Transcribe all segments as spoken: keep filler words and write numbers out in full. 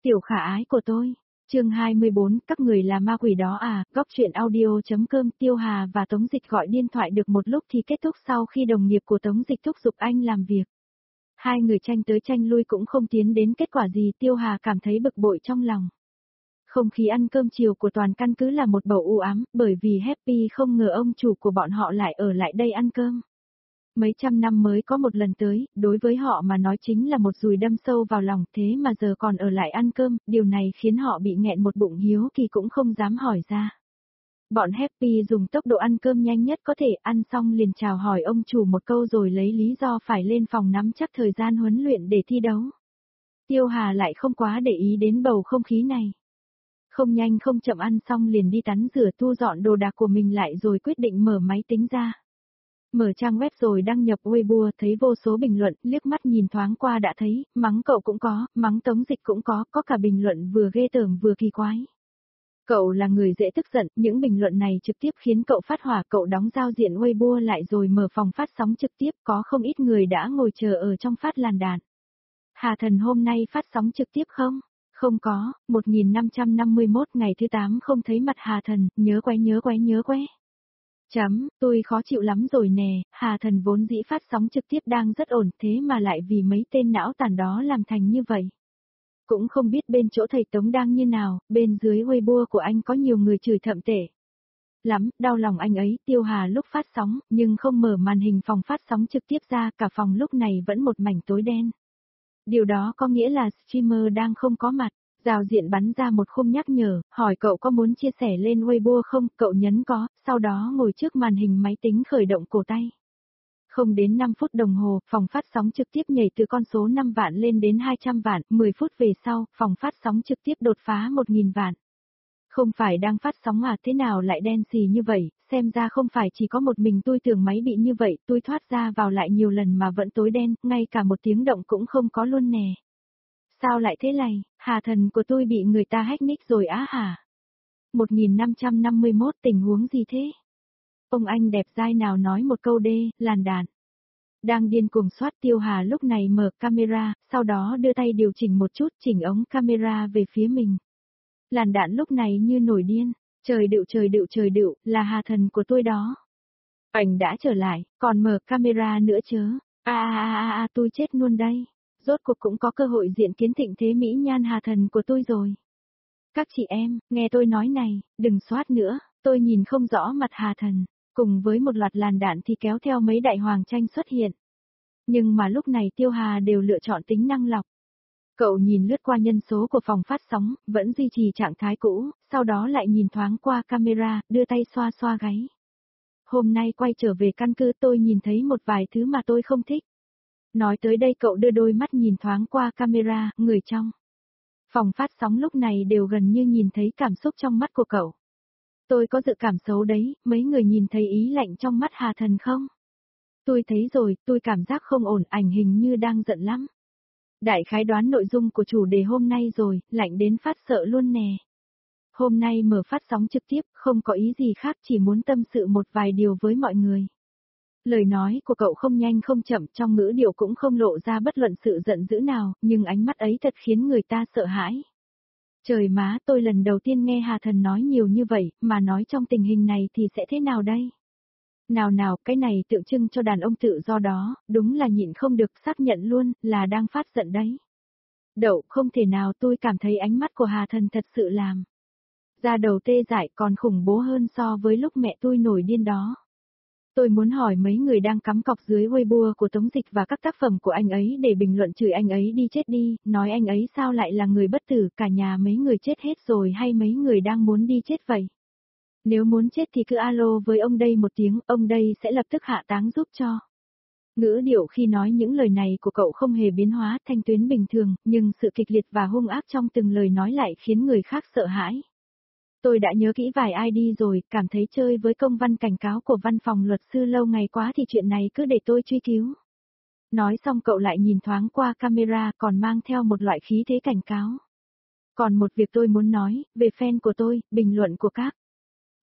Tiểu khả ái của tôi. Chương hai mươi bốn, các người là ma quỷ đó à, góc truyện audio.com. Tiêu Hà và Tống Dịch gọi điện thoại được một lúc thì kết thúc sau khi đồng nghiệp của Tống Dịch thúc giục anh làm việc. Hai người tranh tới tranh lui cũng không tiến đến kết quả gì, Tiêu Hà cảm thấy bực bội trong lòng. Không khí ăn cơm chiều của toàn căn cứ là một bầu u ám, bởi vì Happy không ngờ ông chủ của bọn họ lại ở lại đây ăn cơm. Mấy trăm năm mới có một lần tới, đối với họ mà nói chính là một dùi đâm sâu vào lòng, thế mà giờ còn ở lại ăn cơm, điều này khiến họ bị nghẹn một bụng hiếu kỳ cũng không dám hỏi ra. Bọn Happy dùng tốc độ ăn cơm nhanh nhất có thể, ăn xong liền chào hỏi ông chủ một câu rồi lấy lý do phải lên phòng nắm chắc thời gian huấn luyện để thi đấu. Tiêu Hà lại không quá để ý đến bầu không khí này. Không nhanh không chậm ăn xong liền đi tắm rửa thu dọn đồ đạc của mình lại rồi quyết định mở máy tính ra. Mở trang web rồi đăng nhập Weibo, thấy vô số bình luận, liếc mắt nhìn thoáng qua đã thấy, mắng cậu cũng có, mắng Tống Dịch cũng có, có cả bình luận vừa ghê tởm vừa kỳ quái. Cậu là người dễ tức giận, những bình luận này trực tiếp khiến cậu phát hỏa, cậu đóng giao diện Weibo lại rồi mở phòng phát sóng trực tiếp, có không ít người đã ngồi chờ ở trong phát làn đạn. Hà Thần hôm nay phát sóng trực tiếp không? Không có, một nghìn năm trăm năm mươi mốt ngày thứ tám không thấy mặt Hà Thần, nhớ quái nhớ quái nhớ quái. Chấm, tôi khó chịu lắm rồi nè, Hà Thần vốn dĩ phát sóng trực tiếp đang rất ổn thế mà lại vì mấy tên não tàn đó làm thành như vậy. Cũng không biết bên chỗ thầy Tống đang như nào, bên dưới Weibo của anh có nhiều người chửi thậm tệ. Lắm, đau lòng anh ấy, Tiêu Hà lúc phát sóng, nhưng không mở màn hình phòng phát sóng trực tiếp ra, cả phòng lúc này vẫn một mảnh tối đen. Điều đó có nghĩa là streamer đang không có mặt. Giao diện bắn ra một khung nhắc nhở, hỏi cậu có muốn chia sẻ lên Weibo không, cậu nhấn có, sau đó ngồi trước màn hình máy tính khởi động cổ tay. Không đến năm phút đồng hồ, phòng phát sóng trực tiếp nhảy từ con số năm vạn lên đến hai trăm vạn, mười phút về sau, phòng phát sóng trực tiếp đột phá một nghìn vạn. Không phải đang phát sóng à, thế nào lại đen xì như vậy, xem ra không phải chỉ có một mình tôi tưởng máy bị như vậy, tôi thoát ra vào lại nhiều lần mà vẫn tối đen, ngay cả một tiếng động cũng không có luôn nè. Sao lại thế này, Hà Thần của tôi bị người ta hack nick rồi á hả? một nghìn năm trăm năm mươi mốt tình huống gì thế? Ông anh đẹp dai nào nói một câu đê, làn đạn. Đang điên cuồng soát, Tiêu Hà lúc này mở camera, sau đó đưa tay điều chỉnh một chút, chỉnh ống camera về phía mình. Làn đạn lúc này như nổi điên, trời đựu trời đựu trời đựu, là Hà Thần của tôi đó. Ảnh đã trở lại, còn mở camera nữa chớ, a a a a tôi chết luôn đây. Rốt cuộc cũng có cơ hội diện kiến thịnh thế mỹ nhan Hà Thần của tôi rồi. Các chị em, nghe tôi nói này, đừng soát nữa, tôi nhìn không rõ mặt Hà Thần, cùng với một loạt làn đạn thì kéo theo mấy đại hoàng tranh xuất hiện. Nhưng mà lúc này Tiêu Hà đều lựa chọn tính năng lọc. Cậu nhìn lướt qua nhân số của phòng phát sóng, vẫn duy trì trạng thái cũ, sau đó lại nhìn thoáng qua camera, đưa tay xoa xoa gáy. Hôm nay quay trở về căn cứ tôi nhìn thấy một vài thứ mà tôi không thích. Nói tới đây cậu đưa đôi mắt nhìn thoáng qua camera, người trong phòng phát sóng lúc này đều gần như nhìn thấy cảm xúc trong mắt của cậu. Tôi có dự cảm xấu đấy, mấy người nhìn thấy ý lạnh trong mắt Hà Thần không? Tôi thấy rồi, tôi cảm giác không ổn, ảnh hình như đang giận lắm. Đại khái đoán nội dung của chủ đề hôm nay rồi, lạnh đến phát sợ luôn nè. Hôm nay mở phát sóng trực tiếp, không có ý gì khác, chỉ muốn tâm sự một vài điều với mọi người. Lời nói của cậu không nhanh không chậm, trong ngữ điệu cũng không lộ ra bất luận sự giận dữ nào, nhưng ánh mắt ấy thật khiến người ta sợ hãi. Trời má, tôi lần đầu tiên nghe Hà Thần nói nhiều như vậy, mà nói trong tình hình này thì sẽ thế nào đây? Nào nào, cái này tượng trưng cho đàn ông tự do đó, đúng là nhịn không được, xác nhận luôn, là đang phát giận đấy. Đậu, không thể nào, tôi cảm thấy ánh mắt của Hà Thần thật sự làm da đầu tê dại, còn khủng bố hơn so với lúc mẹ tôi nổi điên đó. Tôi muốn hỏi mấy người đang cắm cọc dưới Weibo của Tống Dịch và các tác phẩm của anh ấy để bình luận chửi anh ấy đi chết đi, nói anh ấy sao lại là người bất tử, cả nhà mấy người chết hết rồi hay mấy người đang muốn đi chết vậy? Nếu muốn chết thì cứ alo với ông đây một tiếng, ông đây sẽ lập tức hạ táng giúp cho. Ngữ điệu khi nói những lời này của cậu không hề biến hóa, thanh tuyến bình thường, nhưng sự kịch liệt và hung ác trong từng lời nói lại khiến người khác sợ hãi. Tôi đã nhớ kỹ vài i đê rồi, cảm thấy chơi với công văn cảnh cáo của văn phòng luật sư lâu ngày quá thì chuyện này cứ để tôi truy cứu. Nói xong cậu lại nhìn thoáng qua camera còn mang theo một loại khí thế cảnh cáo. Còn một việc tôi muốn nói, về fan của tôi, bình luận của các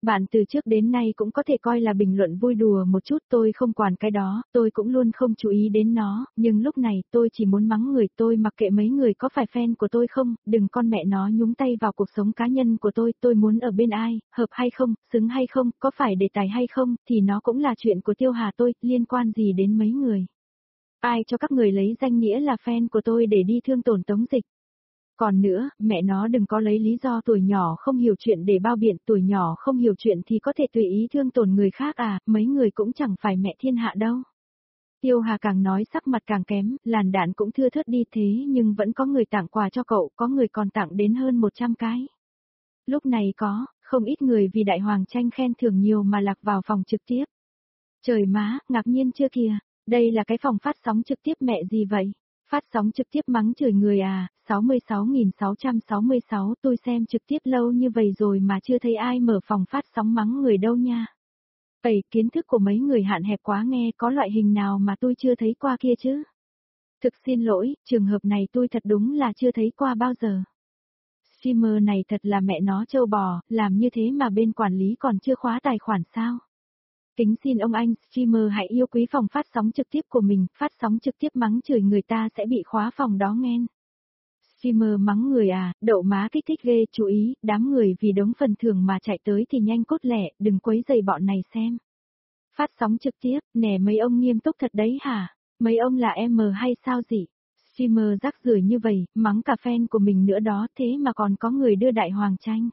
Bạn từ trước đến nay cũng có thể coi là bình luận vui đùa một chút, tôi không quản cái đó, tôi cũng luôn không chú ý đến nó, nhưng lúc này tôi chỉ muốn mắng người, tôi mặc kệ mấy người có phải fan của tôi không, đừng con mẹ nó nhúng tay vào cuộc sống cá nhân của tôi, tôi muốn ở bên ai, hợp hay không, xứng hay không, có phải đề tài hay không, thì nó cũng là chuyện của Tiêu Hà tôi, liên quan gì đến mấy người. Ai cho các người lấy danh nghĩa là fan của tôi để đi thương tổn Tống Dịch. Còn nữa, mẹ nó đừng có lấy lý do tuổi nhỏ không hiểu chuyện để bao biện, tuổi nhỏ không hiểu chuyện thì có thể tùy ý thương tổn người khác à, mấy người cũng chẳng phải mẹ thiên hạ đâu. Tiêu Hà càng nói sắc mặt càng kém, làn đạn cũng thưa thớt đi thế nhưng vẫn có người tặng quà cho cậu, có người còn tặng đến hơn một trăm cái. Lúc này có, không ít người vì Đại Hoàng tranh khen thưởng nhiều mà lạc vào phòng trực tiếp. Trời má, ngạc nhiên chưa kìa, đây là cái phòng phát sóng trực tiếp mẹ gì vậy? Phát sóng trực tiếp mắng chửi người à, sáu mươi sáu nghìn sáu trăm sáu mươi sáu tôi xem trực tiếp lâu như vậy rồi mà chưa thấy ai mở phòng phát sóng mắng người đâu nha. Ây, kiến thức của mấy người hạn hẹp quá nghe, có loại hình nào mà tôi chưa thấy qua kia chứ? Thực xin lỗi, trường hợp này tôi thật đúng là chưa thấy qua bao giờ. Streamer này thật là mẹ nó trâu bò, làm như thế mà bên quản lý còn chưa khóa tài khoản sao? Kính xin ông anh streamer hãy yêu quý phòng phát sóng trực tiếp của mình, phát sóng trực tiếp mắng chửi người ta sẽ bị khóa phòng đó nghen. Streamer mắng người à, đậu má kích thích ghê, chú ý, đám người vì đống phần thưởng mà chạy tới thì nhanh cốt lẹ, đừng quấy rầy bọn này xem. Phát sóng trực tiếp, nè mấy ông nghiêm túc thật đấy hả? Mấy ông là em hay sao gì? Streamer rác rưởi như vậy, mắng cả fan của mình nữa đó, thế mà còn có người đưa Đại Hoàng tranh.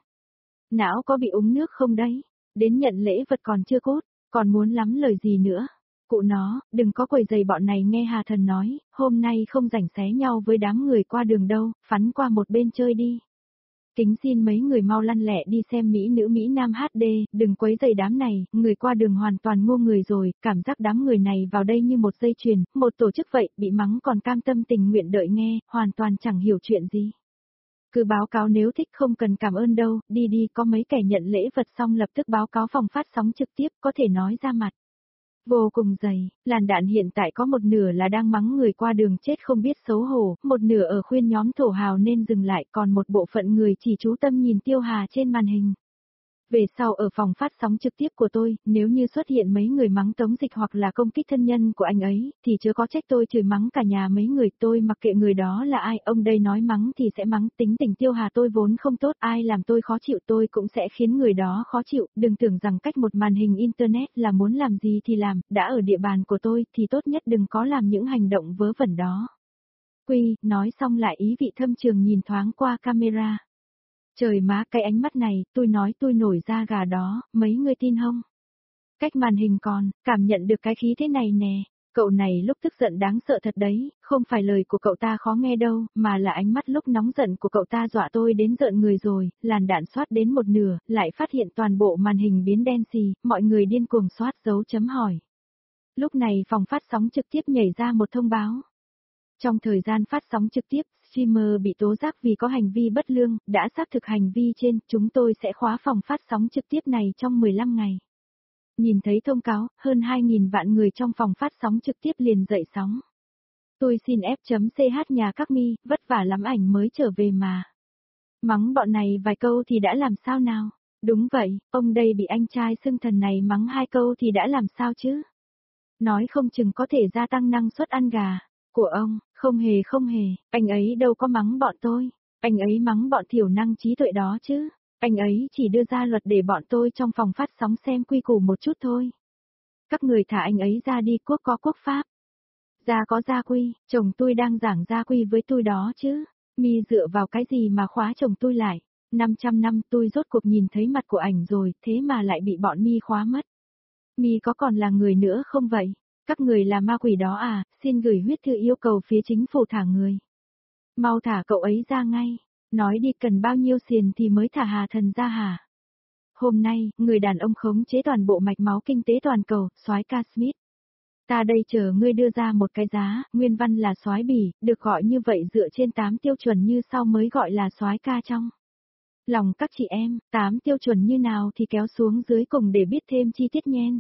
Não có bị uống nước không đấy? Đến nhận lễ vật còn chưa cốt. Còn muốn lắm lời gì nữa? Cụ nó, đừng có quầy giày bọn này nghe Hà Thần nói, hôm nay không rảnh xé nhau với đám người qua đường đâu, phắn qua một bên chơi đi. Kính xin mấy người mau lăn lẹ đi xem Mỹ nữ Mỹ Nam hát đê, đừng quấy giày đám này, người qua đường hoàn toàn ngu người rồi, cảm giác đám người này vào đây như một dây chuyền, một tổ chức vậy, bị mắng còn cam tâm tình nguyện đợi nghe, hoàn toàn chẳng hiểu chuyện gì. Cứ báo cáo nếu thích không cần cảm ơn đâu, đi đi có mấy kẻ nhận lễ vật xong lập tức báo cáo phòng phát sóng trực tiếp có thể nói ra mặt. Vô cùng dày, làn đạn hiện tại có một nửa là đang mắng người qua đường chết không biết xấu hổ, một nửa ở khuyên nhóm thổ hào nên dừng lại còn một bộ phận người chỉ chú tâm nhìn Tiêu Hà trên màn hình. Về sau ở phòng phát sóng trực tiếp của tôi, nếu như xuất hiện mấy người mắng Tống Dịch hoặc là công kích thân nhân của anh ấy, thì chớ có trách tôi chửi mắng cả nhà mấy người, tôi mặc kệ người đó là ai, ông đây nói mắng thì sẽ mắng, tính tình Tiêu Hà tôi vốn không tốt, ai làm tôi khó chịu tôi cũng sẽ khiến người đó khó chịu, đừng tưởng rằng cách một màn hình internet là muốn làm gì thì làm, đã ở địa bàn của tôi thì tốt nhất đừng có làm những hành động vớ vẩn đó. Quy, nói xong lại ý vị thâm trường nhìn thoáng qua camera. Trời má cái ánh mắt này, tôi nói tôi nổi da gà đó, mấy người tin không? Cách màn hình còn, cảm nhận được cái khí thế này nè, cậu này lúc tức giận đáng sợ thật đấy, không phải lời của cậu ta khó nghe đâu, mà là ánh mắt lúc nóng giận của cậu ta dọa tôi đến rợn người rồi, làn đạn soát đến một nửa, lại phát hiện toàn bộ màn hình biến đen xì, mọi người điên cuồng soát dấu chấm hỏi. Lúc này phòng phát sóng trực tiếp nhảy ra một thông báo. Trong thời gian phát sóng trực tiếp, streamer bị tố giác vì có hành vi bất lương, đã xác thực hành vi trên, chúng tôi sẽ khóa phòng phát sóng trực tiếp này trong mười lăm ngày. Nhìn thấy thông cáo, hơn hai nghìn vạn người trong phòng phát sóng trực tiếp liền dậy sóng. Tôi xin F.ch nhà các mi, vất vả lắm ảnh mới trở về mà. Mắng bọn này vài câu thì đã làm sao nào? Đúng vậy, ông đây bị anh trai xưng thần này mắng hai câu thì đã làm sao chứ? Nói không chừng có thể gia tăng năng suất ăn gà. Của ông, không hề không hề, anh ấy đâu có mắng bọn tôi, anh ấy mắng bọn thiểu năng trí tuệ đó chứ, anh ấy chỉ đưa ra luật để bọn tôi trong phòng phát sóng xem quy củ một chút thôi. Các người thả anh ấy ra đi, quốc có quốc pháp. Gia có gia quy, chồng tôi đang giảng gia quy với tôi đó chứ, mi dựa vào cái gì mà khóa chồng tôi lại, năm trăm năm tôi rốt cuộc nhìn thấy mặt của ảnh rồi, thế mà lại bị bọn mi khóa mất. Mi có còn là người nữa không vậy? Các người là ma quỷ đó à, xin gửi huyết thư yêu cầu phía chính phủ thả người. Mau thả cậu ấy ra ngay, nói đi cần bao nhiêu xiền thì mới thả Hà Thần ra hả? Hôm nay, người đàn ông khống chế toàn bộ mạch máu kinh tế toàn cầu, soái ca Smith. Ta đây chờ ngươi đưa ra một cái giá, nguyên văn là soái bỉ, được gọi như vậy dựa trên tám tiêu chuẩn như sau mới gọi là soái ca trong. Lòng các chị em, tám tiêu chuẩn như nào thì kéo xuống dưới cùng để biết thêm chi tiết nhen.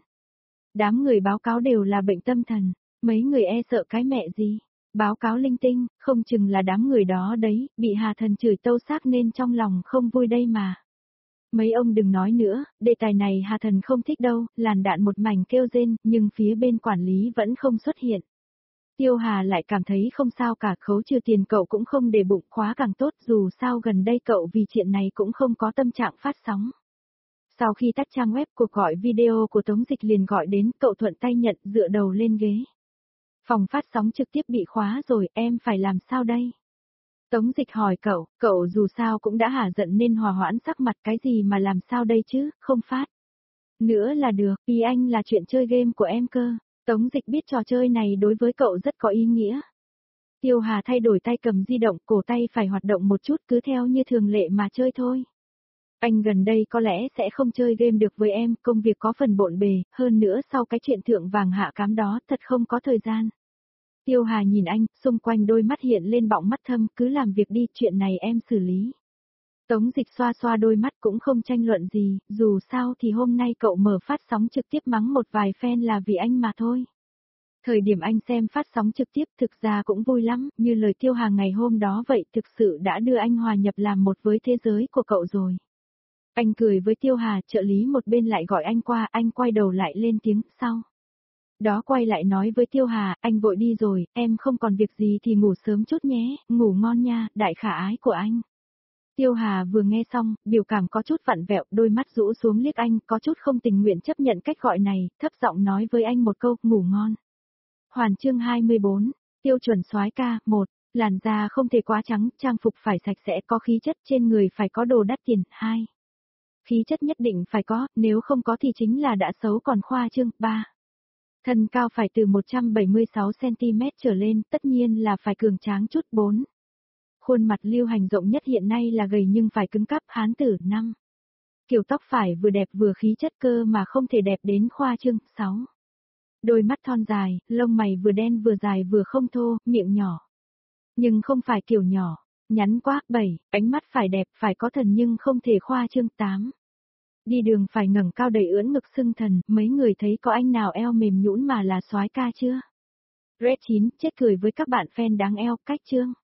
Đám người báo cáo đều là bệnh tâm thần, mấy người e sợ cái mẹ gì. Báo cáo linh tinh, không chừng là đám người đó đấy, bị Hà Thần chửi tâu xác nên trong lòng không vui đây mà. Mấy ông đừng nói nữa, đề tài này Hà Thần không thích đâu, làn đạn một mảnh kêu rên, nhưng phía bên quản lý vẫn không xuất hiện. Tiêu Hà lại cảm thấy không sao cả, khấu trừ tiền cậu cũng không để bụng, khóa càng tốt, dù sao gần đây cậu vì chuyện này cũng không có tâm trạng phát sóng. Sau khi tắt trang web, cuộc gọi video của Tống Dịch liền gọi đến, cậu thuận tay nhận, dựa đầu lên ghế. Phòng phát sóng trực tiếp bị khóa rồi, em phải làm sao đây? Tống Dịch hỏi cậu, cậu dù sao cũng đã hả giận nên hòa hoãn sắc mặt, cái gì mà làm sao đây chứ, không phát. Nữa là được, ý anh là chuyện chơi game của em cơ. Tống Dịch biết trò chơi này đối với cậu rất có ý nghĩa. Tiêu Hà thay đổi tay cầm di động, cổ tay phải hoạt động một chút, cứ theo như thường lệ mà chơi thôi. Anh gần đây có lẽ sẽ không chơi game được với em, công việc có phần bộn bề, hơn nữa sau cái chuyện thượng vàng hạ cám đó thật không có thời gian. Tiêu Hà nhìn anh, xung quanh đôi mắt hiện lên bọng mắt thâm, cứ làm việc đi, chuyện này em xử lý. Tống Dịch xoa xoa đôi mắt cũng không tranh luận gì, dù sao thì hôm nay cậu mở phát sóng trực tiếp mắng một vài fan là vì anh mà thôi. Thời điểm anh xem phát sóng trực tiếp thực ra cũng vui lắm, như lời Tiêu Hà ngày hôm đó vậy, thực sự đã đưa anh hòa nhập làm một với thế giới của cậu rồi. Anh cười với Tiêu Hà, trợ lý một bên lại gọi anh qua, anh quay đầu lại lên tiếng, sau. Đó quay lại nói với Tiêu Hà, anh vội đi rồi, em không còn việc gì thì ngủ sớm chút nhé, ngủ ngon nha, đại khả ái của anh. Tiêu Hà vừa nghe xong, biểu cảm có chút vặn vẹo, đôi mắt rũ xuống liếc anh, có chút không tình nguyện chấp nhận cách gọi này, thấp giọng nói với anh một câu, ngủ ngon. Hoàn chương hai mươi bốn, tiêu chuẩn soái ca, một, làn da không thể quá trắng, trang phục phải sạch sẽ, có khí chất, trên người phải có đồ đắt tiền, hai. Khí chất nhất định phải có, nếu không có thì chính là đã xấu còn khoa trương, ba. Thân cao phải từ một trăm bảy mươi sáu xăng ti mét trở lên, tất nhiên là phải cường tráng chút, bốn. Khuôn mặt lưu hành rộng nhất hiện nay là gầy nhưng phải cứng cáp, hán tử, năm. Kiểu tóc phải vừa đẹp vừa khí chất cơ mà không thể đẹp đến khoa trương, sáu. Đôi mắt thon dài, lông mày vừa đen vừa dài vừa không thô, miệng nhỏ. Nhưng không phải kiểu nhỏ, nhắn quá, bảy, ánh mắt phải đẹp, phải có thần nhưng không thể khoa trương, tám. Đi đường phải ngẩng cao đầy ưỡn ngực xưng thần, mấy người thấy có anh nào eo mềm nhũn mà là soái ca chưa? Red chín, chết cười với các bạn fan đáng eo, cách chương.